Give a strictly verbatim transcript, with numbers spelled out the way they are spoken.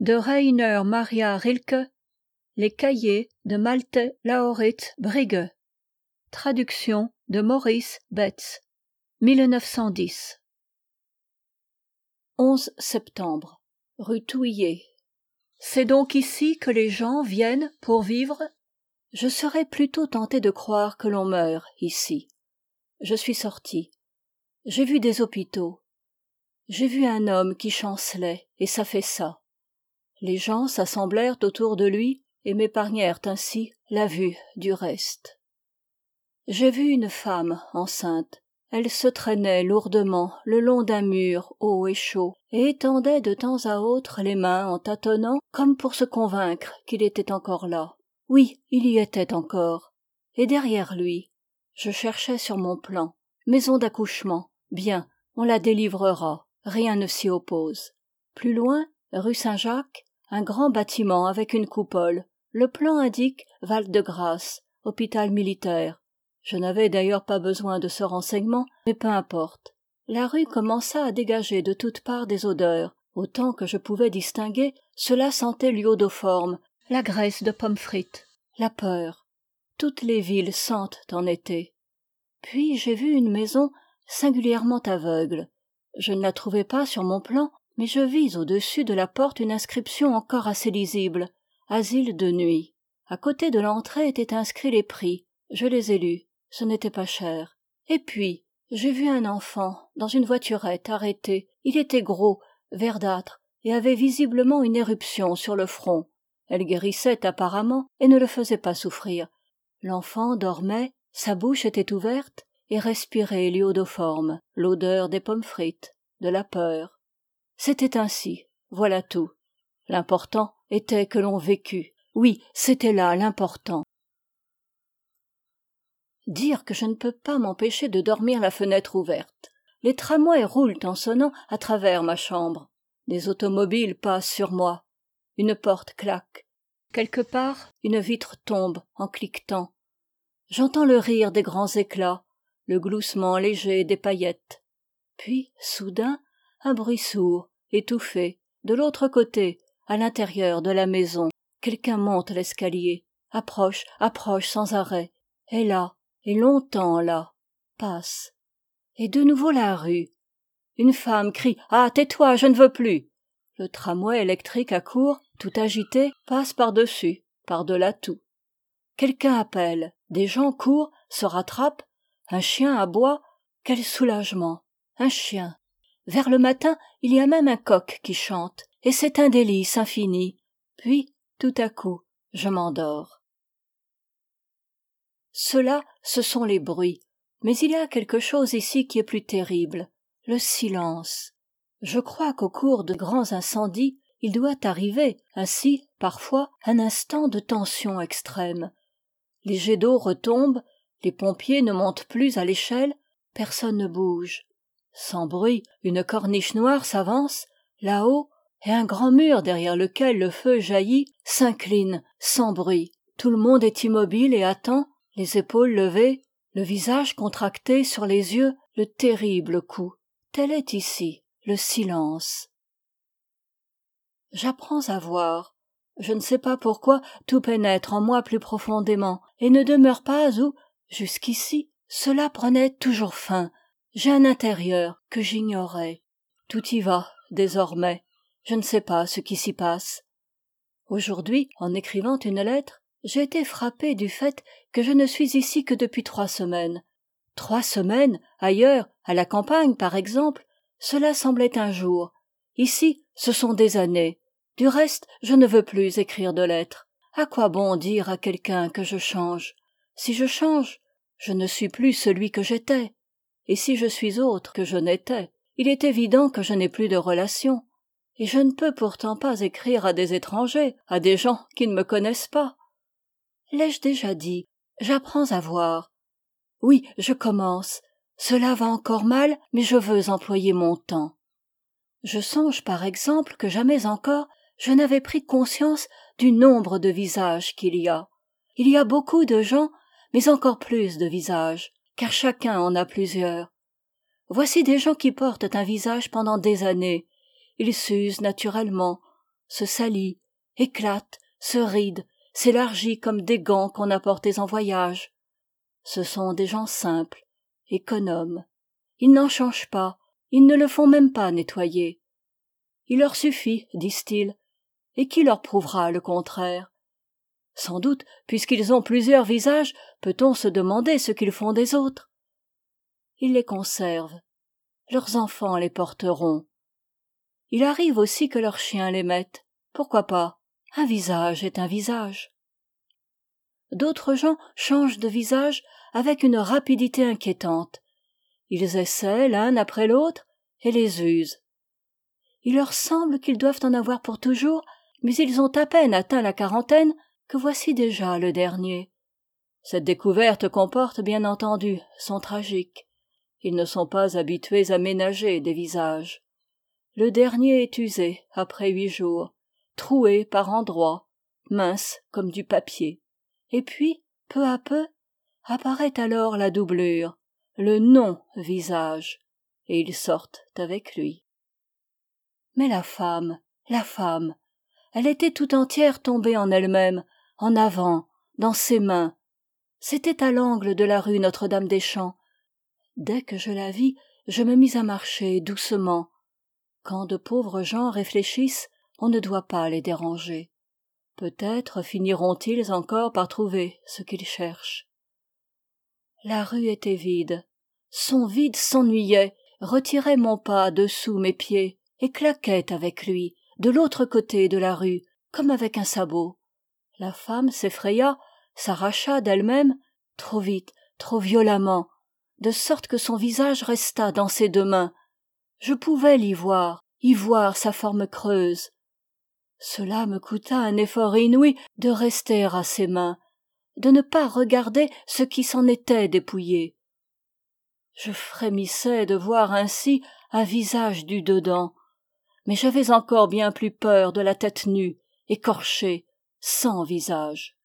de Rainer Maria Rilke, Les cahiers de Malte Laurids Brügge. Traduction de Maurice Betts. mille neuf cent dix. onze septembre. Rue Touillet. C'est donc ici que les gens viennent pour vivre? Je serais plutôt tenté de croire que l'on meurt ici. Je suis sorti. J'ai vu des hôpitaux. J'ai vu un homme qui chancelait et s'affaissa. Les gens s'assemblèrent autour de lui et m'épargnèrent ainsi la vue du reste. J'ai vu une femme enceinte. Elle se traînait lourdement le long d'un mur haut et chaud et étendait de temps à autre les mains en tâtonnant comme pour se convaincre qu'il était encore là. Oui, il y était encore. Et derrière lui, je cherchais sur mon plan. Maison d'accouchement. Bien, on la délivrera. Rien ne s'y oppose. Plus loin, rue Saint-Jacques, un grand bâtiment avec une coupole. Le plan indique Val-de-Grâce, hôpital militaire. Je n'avais d'ailleurs pas besoin de ce renseignement, mais peu importe. La rue commença à dégager de toutes parts des odeurs. Autant que je pouvais distinguer, cela sentait l'iodoforme, la graisse de pommes frites, la peur. Toutes les villes sentent en été. Puis j'ai vu une maison singulièrement aveugle. Je ne la trouvai pas sur mon plan, mais je vis au-dessus de la porte une inscription encore assez lisible. Asile de nuit. À côté de l'entrée étaient inscrits les prix. Je les ai lus. Ce n'était pas cher. Et puis, j'ai vu un enfant dans une voiturette arrêtée. Il était gros, verdâtre, et avait visiblement une éruption sur le front. Elle guérissait apparemment et ne le faisait pas souffrir. L'enfant dormait, sa bouche était ouverte et respirait l'iodoforme, l'odeur des pommes frites, de la peur. C'était ainsi, voilà tout. L'important était que l'on vécût. Oui, c'était là l'important. Dire que je ne peux pas m'empêcher de dormir la fenêtre ouverte. Les tramways roulent en sonnant à travers ma chambre. Des automobiles passent sur moi. Une porte claque. Quelque part, une vitre tombe en cliquetant. J'entends le rire des grands éclats, le gloussement léger des paillettes. Puis, soudain, un bruit sourd, étouffé, de l'autre côté, à l'intérieur de la maison. Quelqu'un monte l'escalier, approche, approche sans arrêt. Et là, et longtemps là, passe. Et de nouveau la rue. Une femme crie « Ah, tais-toi, je ne veux plus !» Le tramway électrique accourt, tout agité, passe par-dessus, par-delà tout. Quelqu'un appelle, des gens courent, se rattrapent, un chien aboie. Quel soulagement! Un chien. Vers le matin, il y a même un coq qui chante, et c'est un délice infini. Puis, tout à coup, je m'endors. Ceux-là, ce sont les bruits. Mais il y a quelque chose ici qui est plus terrible. Le silence. Je crois qu'au cours de grands incendies, il doit arriver, ainsi, parfois, un instant de tension extrême. Les jets d'eau retombent, les pompiers ne montent plus à l'échelle, personne ne bouge. Sans bruit, une corniche noire s'avance, là-haut, et un grand mur derrière lequel le feu jaillit s'incline, sans bruit. Tout le monde est immobile et attend, les épaules levées, le visage contracté sur les yeux, le terrible coup. Tel est ici le silence. J'apprends à voir. Je ne sais pas pourquoi tout pénètre en moi plus profondément et ne demeure pas où, jusqu'ici, cela prenait toujours fin. J'ai un intérieur que j'ignorais. Tout y va, désormais. Je ne sais pas ce qui s'y passe. Aujourd'hui, en écrivant une lettre, j'ai été frappé du fait que je ne suis ici que depuis trois semaines. Trois semaines, ailleurs, à la campagne par exemple, cela semblait un jour. Ici, ce sont des années. Du reste, je ne veux plus écrire de lettres. À quoi bon dire à quelqu'un que je change? Si je change, je ne suis plus celui que j'étais. Et si je suis autre que je n'étais, il est évident que je n'ai plus de relations. Et je ne peux pourtant pas écrire à des étrangers, à des gens qui ne me connaissent pas. L'ai-je déjà dit? J'apprends à voir. Oui, je commence. Cela va encore mal, mais je veux employer mon temps. Je songe par exemple que jamais encore je n'avais pris conscience du nombre de visages qu'il y a. Il y a beaucoup de gens, mais encore plus de visages, car chacun en a plusieurs. Voici des gens qui portent un visage pendant des années. Ils s'usent naturellement. se salit, éclate, se ride, s'élargit comme des gants qu'on a portés en voyage. Ce sont des gens simples, économes. Ils n'en changent pas, ils ne le font même pas nettoyer. Il leur suffit, disent-ils, et qui leur prouvera le contraire? Sans doute, puisqu'ils ont plusieurs visages, peut-on se demander ce qu'ils font des autres? Ils les conservent. Leurs enfants les porteront. Il arrive aussi que leurs chiens les mettent. Pourquoi pas? Un visage est un visage. D'autres gens changent de visage avec une rapidité inquiétante. Ils essaient l'un après l'autre et les usent. Il leur semble qu'ils doivent en avoir pour toujours, mais ils ont à peine atteint la quarantaine que voici déjà le dernier. Cette découverte comporte bien entendu son tragique. Ils ne sont pas habitués à ménager des visages. Le dernier est usé après huit jours, troué par endroits, mince comme du papier. Et puis, peu à peu, apparaît alors la doublure, le non-visage, et ils sortent avec lui. Mais la femme, la femme, elle était tout entière tombée en elle-même, en avant, dans ses mains. C'était à l'angle de la rue Notre-Dame-des-Champs. Dès que je la vis, je me mis à marcher doucement. Quand de pauvres gens réfléchissent, on ne doit pas les déranger. Peut-être finiront-ils encore par trouver ce qu'ils cherchent. La rue était vide. Son vide s'ennuyait, retirait mon pas dessous mes pieds, et claquait avec lui, de l'autre côté de la rue, comme avec un sabot. La femme s'effraya, s'arracha d'elle-même, trop vite, trop violemment, de sorte que son visage resta dans ses deux mains. Je pouvais l'y voir, y voir sa forme creuse. Cela me coûta un effort inouï de rester à ses mains, de ne pas regarder ce qui s'en était dépouillé. Je frémissais de voir ainsi un visage du dedans, mais j'avais encore bien plus peur de la tête nue, écorchée, sans visage.